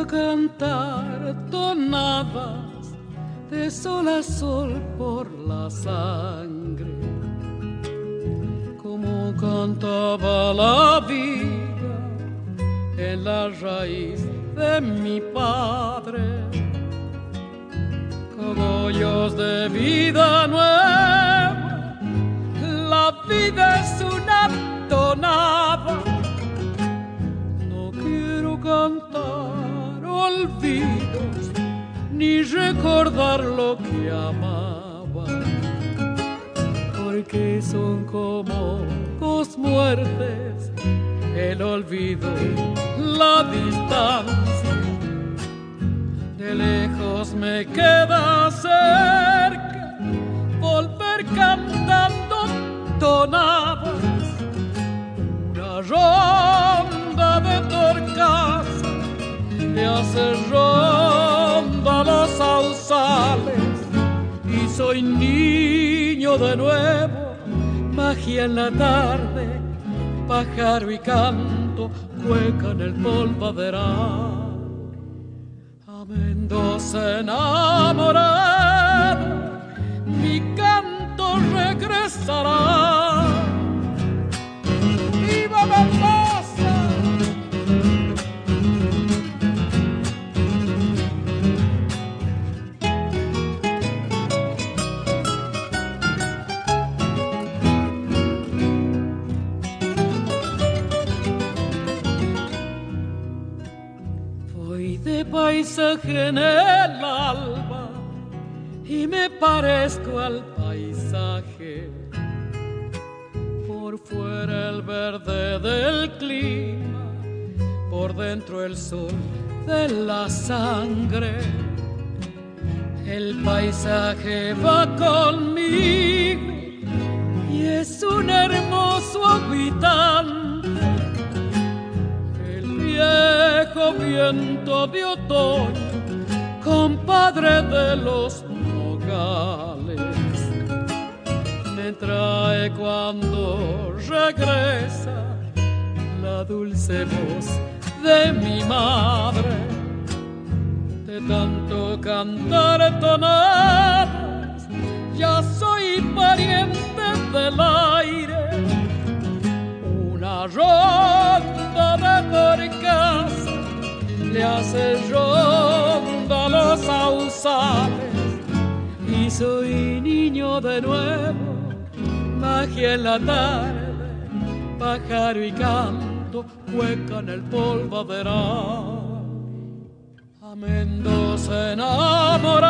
cantar tonadas de sol a sol por la sangre, como cantaba la vida en la raíz de mi padre. Cogollos de vida nueva, la vida es una tonada. No quiero cantar olvidos ni recordar lo que amaba, porque son como dos muertes, el olvido, la distancia. De lejos me queda cerca volver cantando tonadas, una ronda de torcaza me hace ronda los sausales, y soy niño de nuevo, magia en la tarde, pájaro y canto, cueca en el polvaderal. A Mendoza enamorada, mi canto regresará. ¡Viva Mendoza! De paisaje en el alba y me parezco al paisaje, por fuera el verde del clima, por dentro el sol de la sangre. El paisaje va conmigo y es un hermoso habitante, viejo viento de otoño, compadre de los nogales, me trae cuando regresa la dulce voz de mi madre. De tanto cantar tonadas, ya soy pariente del aire. Una ronda de torcaza le hace ronda los sausales, y soy niño de nuevo, magia en la tarde, pájaro y canto, cueca en el polvaderal. A Mendoza enamorada,